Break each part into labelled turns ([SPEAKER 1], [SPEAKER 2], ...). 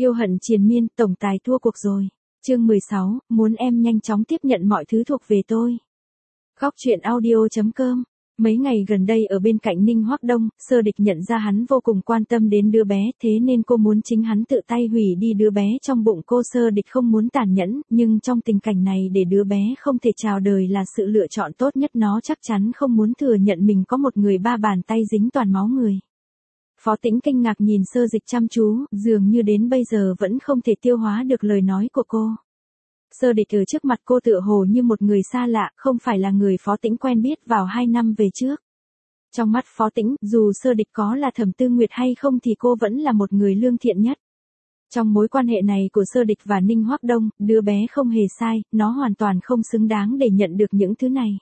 [SPEAKER 1] Yêu hận triền miên, tổng tài thua cuộc rồi. Chương 16, muốn em nhanh chóng tiếp nhận mọi thứ thuộc về tôi. Góc truyện audio.com. Mấy ngày gần đây ở bên cạnh Ninh Hoắc Đông, Sơ Địch nhận ra hắn vô cùng quan tâm đến đứa bé, thế nên cô muốn chính hắn tự tay hủy đi đứa bé trong bụng cô. Sơ Địch không muốn tàn nhẫn, nhưng trong tình cảnh này để đứa bé không thể chào đời là sự lựa chọn tốt nhất. Nó chắc chắn không muốn thừa nhận mình có một người ba bàn tay dính toàn máu người. Phó Tĩnh kinh ngạc nhìn Sơ Dịch chăm chú, dường như đến bây giờ vẫn không thể tiêu hóa được lời nói của cô. Sơ Địch ở trước mặt cô tựa hồ như một người xa lạ, không phải là người Phó Tĩnh quen biết vào 2 năm về trước. Trong mắt Phó Tĩnh, dù Sơ Địch có là Thẩm Tư Nguyệt hay không thì cô vẫn là một người lương thiện nhất. Trong mối quan hệ này của Sơ Địch và Ninh Hoắc Đông, đứa bé không hề sai, nó hoàn toàn không xứng đáng để nhận được những thứ này.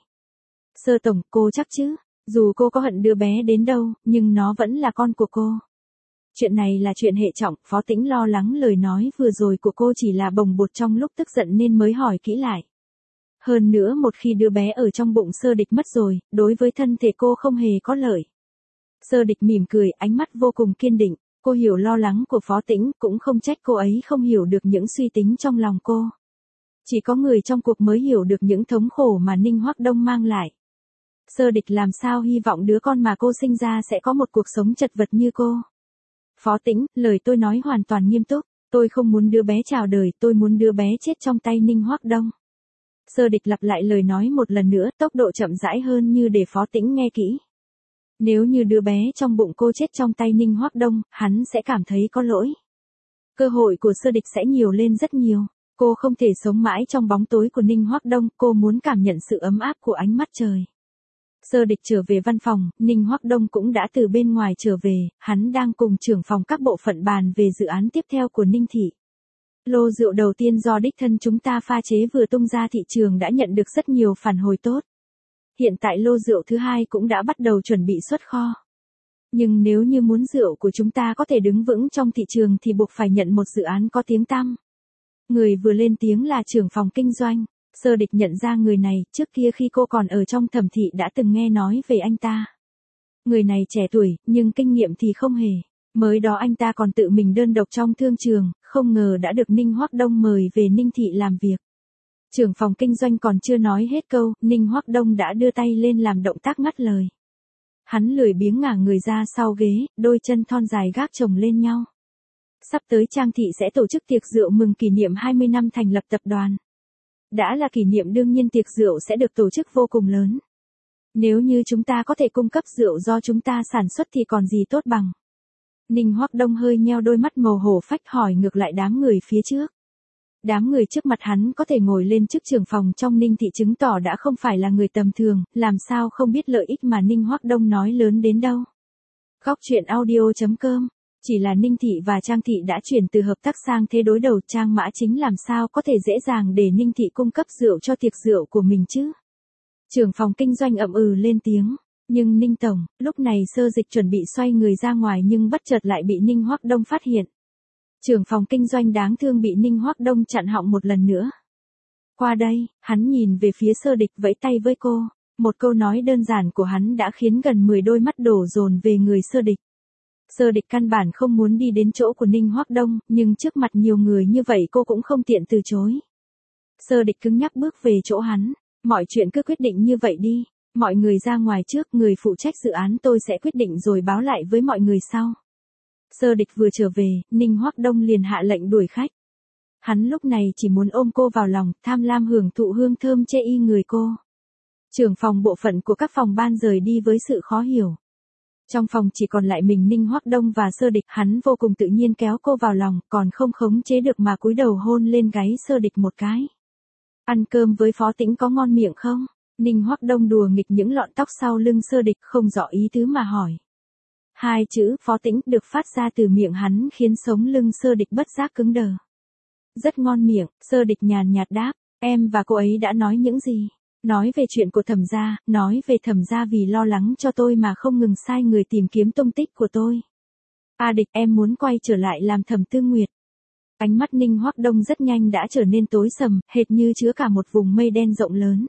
[SPEAKER 1] Sơ Tổng, cô chắc chứ? Dù cô có hận đứa bé đến đâu, nhưng nó vẫn là con của cô. Chuyện này là chuyện hệ trọng, Phó Tĩnh lo lắng lời nói vừa rồi của cô chỉ là bồng bột trong lúc tức giận nên mới hỏi kỹ lại. Hơn nữa một khi đứa bé ở trong bụng Sơ Địch mất rồi, đối với thân thể cô không hề có lợi. Sơ Địch mỉm cười, ánh mắt vô cùng kiên định, cô hiểu lo lắng của Phó Tĩnh, cũng không trách cô ấy không hiểu được những suy tính trong lòng cô. Chỉ có người trong cuộc mới hiểu được những thống khổ mà Ninh Hoắc Đông mang lại. Sơ Địch làm sao hy vọng đứa con mà cô sinh ra sẽ có một cuộc sống chật vật như cô. Phó Tĩnh, lời tôi nói hoàn toàn nghiêm túc, tôi không muốn đứa bé chào đời, tôi muốn đứa bé chết trong tay Ninh Hoắc Đông. Sơ Địch lặp lại lời nói một lần nữa, tốc độ chậm rãi hơn như để Phó Tĩnh nghe kỹ. Nếu như đứa bé trong bụng cô chết trong tay Ninh Hoắc Đông, hắn sẽ cảm thấy có lỗi. Cơ hội của Sơ Địch sẽ nhiều lên rất nhiều, cô không thể sống mãi trong bóng tối của Ninh Hoắc Đông, cô muốn cảm nhận sự ấm áp của ánh mắt trời. Sơ Địch trở về văn phòng, Ninh Hoắc Đông cũng đã từ bên ngoài trở về, hắn đang cùng trưởng phòng các bộ phận bàn về dự án tiếp theo của Ninh Thị. Lô rượu đầu tiên do đích thân chúng ta pha chế vừa tung ra thị trường đã nhận được rất nhiều phản hồi tốt. Hiện tại lô rượu thứ hai cũng đã bắt đầu chuẩn bị xuất kho. Nhưng nếu như muốn rượu của chúng ta có thể đứng vững trong thị trường thì buộc phải nhận một dự án có tiếng tăm. Người vừa lên tiếng là trưởng phòng kinh doanh. Sơ Địch nhận ra người này, trước kia khi cô còn ở trong Thẩm Thị đã từng nghe nói về anh ta. Người này trẻ tuổi, nhưng kinh nghiệm thì không hề. Mới đó anh ta còn tự mình đơn độc trong thương trường, không ngờ đã được Ninh Hoắc Đông mời về Ninh Thị làm việc. Trưởng phòng kinh doanh còn chưa nói hết câu, Ninh Hoắc Đông đã đưa tay lên làm động tác ngắt lời. Hắn lười biếng ngả người ra sau ghế, đôi chân thon dài gác chồng lên nhau. Sắp tới Trang Thị sẽ tổ chức tiệc rượu mừng kỷ niệm 20 năm thành lập tập đoàn. Đã là kỷ niệm đương nhiên tiệc rượu sẽ được tổ chức vô cùng lớn. Nếu như chúng ta có thể cung cấp rượu do chúng ta sản xuất thì còn gì tốt bằng. Ninh Hoắc Đông hơi nheo đôi mắt màu hổ phách hỏi ngược lại đám người phía trước. Đám người trước mặt hắn có thể ngồi lên chức trưởng phòng trong Ninh Thị chứng tỏ đã không phải là người tầm thường, làm sao không biết lợi ích mà Ninh Hoắc Đông nói lớn đến đâu. Góc truyện audio.com. Chỉ là Ninh Thị và Trang Thị đã chuyển từ hợp tác sang thế đối đầu, Trang Mã Chính làm sao có thể dễ dàng để Ninh Thị cung cấp rượu cho tiệc rượu của mình chứ. Trưởng phòng kinh doanh ậm lên tiếng, nhưng Ninh Tổng, lúc này Sơ Dịch chuẩn bị xoay người ra ngoài nhưng bất chợt lại bị Ninh Hoắc Đông phát hiện. Trưởng phòng kinh doanh đáng thương bị Ninh Hoắc Đông chặn họng một lần nữa. Qua đây, hắn nhìn về phía Sơ Địch vẫy tay với cô, một câu nói đơn giản của hắn đã khiến gần 10 đôi mắt đổ dồn về người Sơ Địch. Sơ Địch căn bản không muốn đi đến chỗ của Ninh Hoắc Đông, nhưng trước mặt nhiều người như vậy cô cũng không tiện từ chối. Sơ Địch cứng nhắc bước về chỗ hắn, mọi chuyện cứ quyết định như vậy đi, mọi người ra ngoài trước, người phụ trách dự án tôi sẽ quyết định rồi báo lại với mọi người sau. Sơ Địch vừa trở về, Ninh Hoắc Đông liền hạ lệnh đuổi khách. Hắn lúc này chỉ muốn ôm cô vào lòng, tham lam hưởng thụ hương thơm chê y người cô. Trưởng phòng bộ phận của các phòng ban rời đi với sự khó hiểu. Trong phòng chỉ còn lại mình Ninh Hoắc Đông và Sơ Địch, hắn vô cùng tự nhiên kéo cô vào lòng, còn không khống chế được mà cúi đầu hôn lên gáy Sơ Địch một cái. Ăn cơm với Phó Tĩnh có ngon miệng không? Ninh Hoắc Đông đùa nghịch những lọn tóc sau lưng Sơ Địch, không rõ ý tứ mà hỏi. Hai chữ Phó Tĩnh được phát ra từ miệng hắn khiến sống lưng Sơ Địch bất giác cứng đờ. Rất ngon miệng, Sơ Địch nhàn nhạt đáp, em và cô ấy đã nói những gì? Nói về chuyện của Thẩm gia, nói về Thẩm gia vì lo lắng cho tôi mà không ngừng sai người tìm kiếm tung tích của tôi. A Địch, em muốn quay trở lại làm Thẩm Tư Nguyệt. Ánh mắt Ninh Hoắc Đông rất nhanh đã trở nên tối sầm, hệt như chứa cả một vùng mây đen rộng lớn.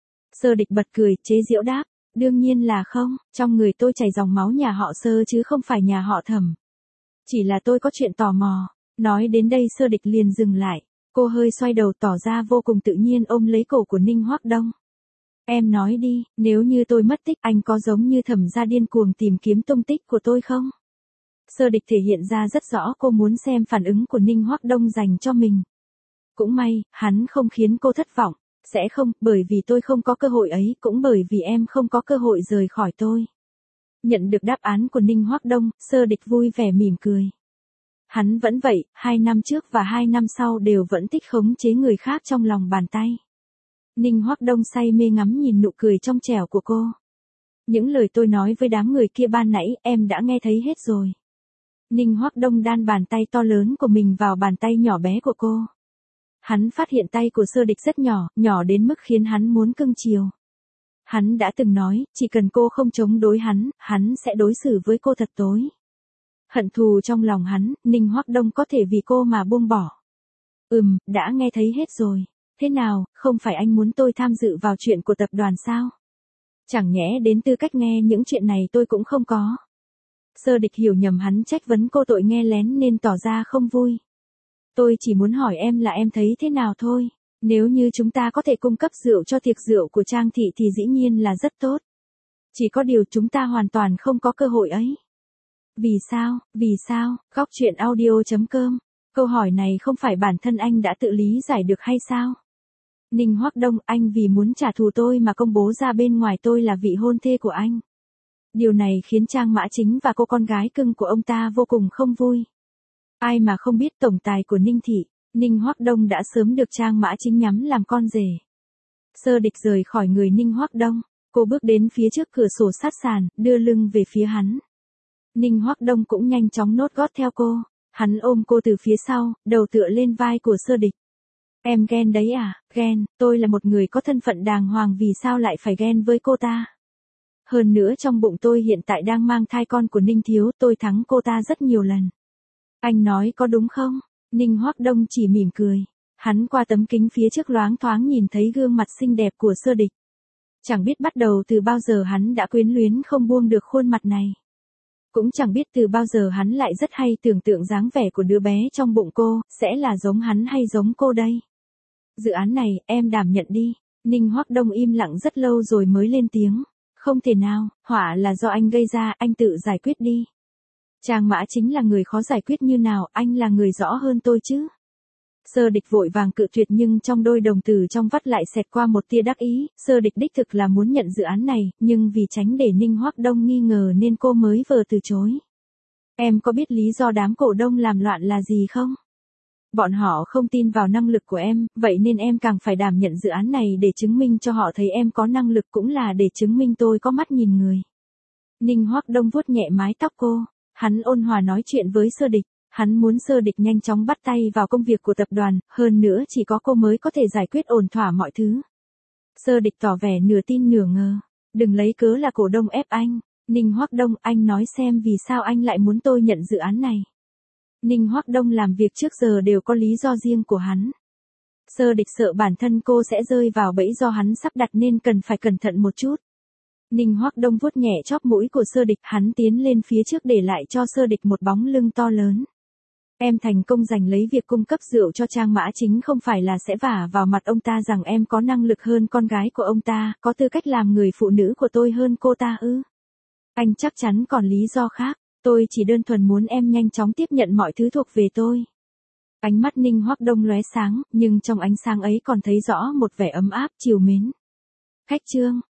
[SPEAKER 1] Sơ Địch bật cười, chế giễu đáp, đương nhiên là không, trong người tôi chảy dòng máu nhà họ Sơ chứ không phải nhà họ Thẩm. Chỉ là tôi có chuyện tò mò. Nói đến đây Sơ Địch liền dừng lại, cô hơi xoay đầu tỏ ra vô cùng tự nhiên ôm lấy cổ của Ninh Hoắc Đông. Em nói đi, nếu như tôi mất tích anh có giống như Thẩm gia điên cuồng tìm kiếm tung tích của tôi không? Sơ Địch thể hiện ra rất rõ cô muốn xem phản ứng của Ninh Hoắc Đông dành cho mình. Cũng may, hắn không khiến cô thất vọng, sẽ không, bởi vì tôi không có cơ hội ấy, cũng bởi vì em không có cơ hội rời khỏi tôi. Nhận được đáp án của Ninh Hoắc Đông, Sơ Địch vui vẻ mỉm cười. Hắn vẫn vậy, 2 năm trước và 2 năm sau đều vẫn thích khống chế người khác trong lòng bàn tay. Ninh Hoắc Đông say mê ngắm nhìn nụ cười trong trẻo của cô. Những lời tôi nói với đám người kia ban nãy em đã nghe thấy hết rồi. Ninh Hoắc Đông đan bàn tay to lớn của mình vào bàn tay nhỏ bé của cô. Hắn phát hiện tay của Sơ Địch rất nhỏ, nhỏ đến mức khiến hắn muốn cưng chiều. Hắn đã từng nói, chỉ cần cô không chống đối hắn sẽ đối xử với cô thật tối. Hận thù trong lòng hắn, Ninh Hoắc Đông có thể vì cô mà buông bỏ. Đã nghe thấy hết rồi. Thế nào, không phải anh muốn tôi tham dự vào chuyện của tập đoàn sao? Chẳng nhẽ đến tư cách nghe những chuyện này tôi cũng không có. Sơ Địch hiểu nhầm hắn trách vấn cô tội nghe lén nên tỏ ra không vui. Tôi chỉ muốn hỏi em là em thấy thế nào thôi. Nếu như chúng ta có thể cung cấp rượu cho tiệc rượu của Trang Thị thì dĩ nhiên là rất tốt. Chỉ có điều chúng ta hoàn toàn không có cơ hội ấy. Vì sao, Góc Truyện Audio.com. Câu hỏi này không phải bản thân anh đã tự lý giải được hay sao? Ninh Hoắc Đông, anh vì muốn trả thù tôi mà công bố ra bên ngoài tôi là vị hôn thê của anh. Điều này khiến Trang Mã Chính và cô con gái cưng của ông ta vô cùng không vui. Ai mà không biết tổng tài của Ninh Thị, Ninh Hoắc Đông đã sớm được Trang Mã Chính nhắm làm con rể. Sơ Địch rời khỏi người Ninh Hoắc Đông, cô bước đến phía trước cửa sổ sát sàn, đưa lưng về phía hắn. Ninh Hoắc Đông cũng nhanh chóng nốt gót theo cô, hắn ôm cô từ phía sau, đầu tựa lên vai của Sơ Địch. Em ghen đấy à? Ghen, tôi là một người có thân phận đàng hoàng vì sao lại phải ghen với cô ta? Hơn nữa trong bụng tôi hiện tại đang mang thai con của Ninh Thiếu, tôi thắng cô ta rất nhiều lần. Anh nói có đúng không? Ninh Hoắc Đông chỉ mỉm cười. Hắn qua tấm kính phía trước loáng thoáng nhìn thấy gương mặt xinh đẹp của Sơ Địch. Chẳng biết bắt đầu từ bao giờ hắn đã quyến luyến không buông được khuôn mặt này. Cũng chẳng biết từ bao giờ hắn lại rất hay tưởng tượng dáng vẻ của đứa bé trong bụng cô, sẽ là giống hắn hay giống cô đây. Dự án này, em đảm nhận đi. Ninh Hoắc Đông im lặng rất lâu rồi mới lên tiếng. Không thể nào, họa là do anh gây ra, anh tự giải quyết đi. Trang Mã Chính là người khó giải quyết như nào, anh là người rõ hơn tôi chứ. Sơ Địch vội vàng cự tuyệt nhưng trong đôi đồng tử trong vắt lại xẹt qua một tia đắc ý, Sơ Địch đích thực là muốn nhận dự án này, nhưng vì tránh để Ninh Hoắc Đông nghi ngờ nên cô mới vờ từ chối. Em có biết lý do đám cổ đông làm loạn là gì không? Bọn họ không tin vào năng lực của em, vậy nên em càng phải đảm nhận dự án này để chứng minh cho họ thấy em có năng lực cũng là để chứng minh tôi có mắt nhìn người. Ninh Hoắc Đông vuốt nhẹ mái tóc cô, hắn ôn hòa nói chuyện với Sơ Địch. Hắn muốn Sơ Địch nhanh chóng bắt tay vào công việc của tập đoàn, hơn nữa chỉ có cô mới có thể giải quyết ổn thỏa mọi thứ. Sơ Địch tỏ vẻ nửa tin nửa ngờ. Đừng lấy cớ là cổ đông ép anh. Ninh Hoắc Đông, anh nói xem vì sao anh lại muốn tôi nhận dự án này. Ninh Hoắc Đông làm việc trước giờ đều có lý do riêng của hắn. Sơ Địch sợ bản thân cô sẽ rơi vào bẫy do hắn sắp đặt nên cần phải cẩn thận một chút. Ninh Hoắc Đông vuốt nhẹ chóp mũi của Sơ Địch, hắn tiến lên phía trước để lại cho Sơ Địch một bóng lưng to lớn. Em thành công giành lấy việc cung cấp rượu cho Trang Mã Chính không phải là sẽ vả vào mặt ông ta rằng em có năng lực hơn con gái của ông ta, có tư cách làm người phụ nữ của tôi hơn cô ta ư? Anh chắc chắn còn lý do khác, tôi chỉ đơn thuần muốn em nhanh chóng tiếp nhận mọi thứ thuộc về tôi. Ánh mắt Ninh Hoắc Đông lóe sáng, nhưng trong ánh sáng ấy còn thấy rõ một vẻ ấm áp, trìu mến. Khách trương,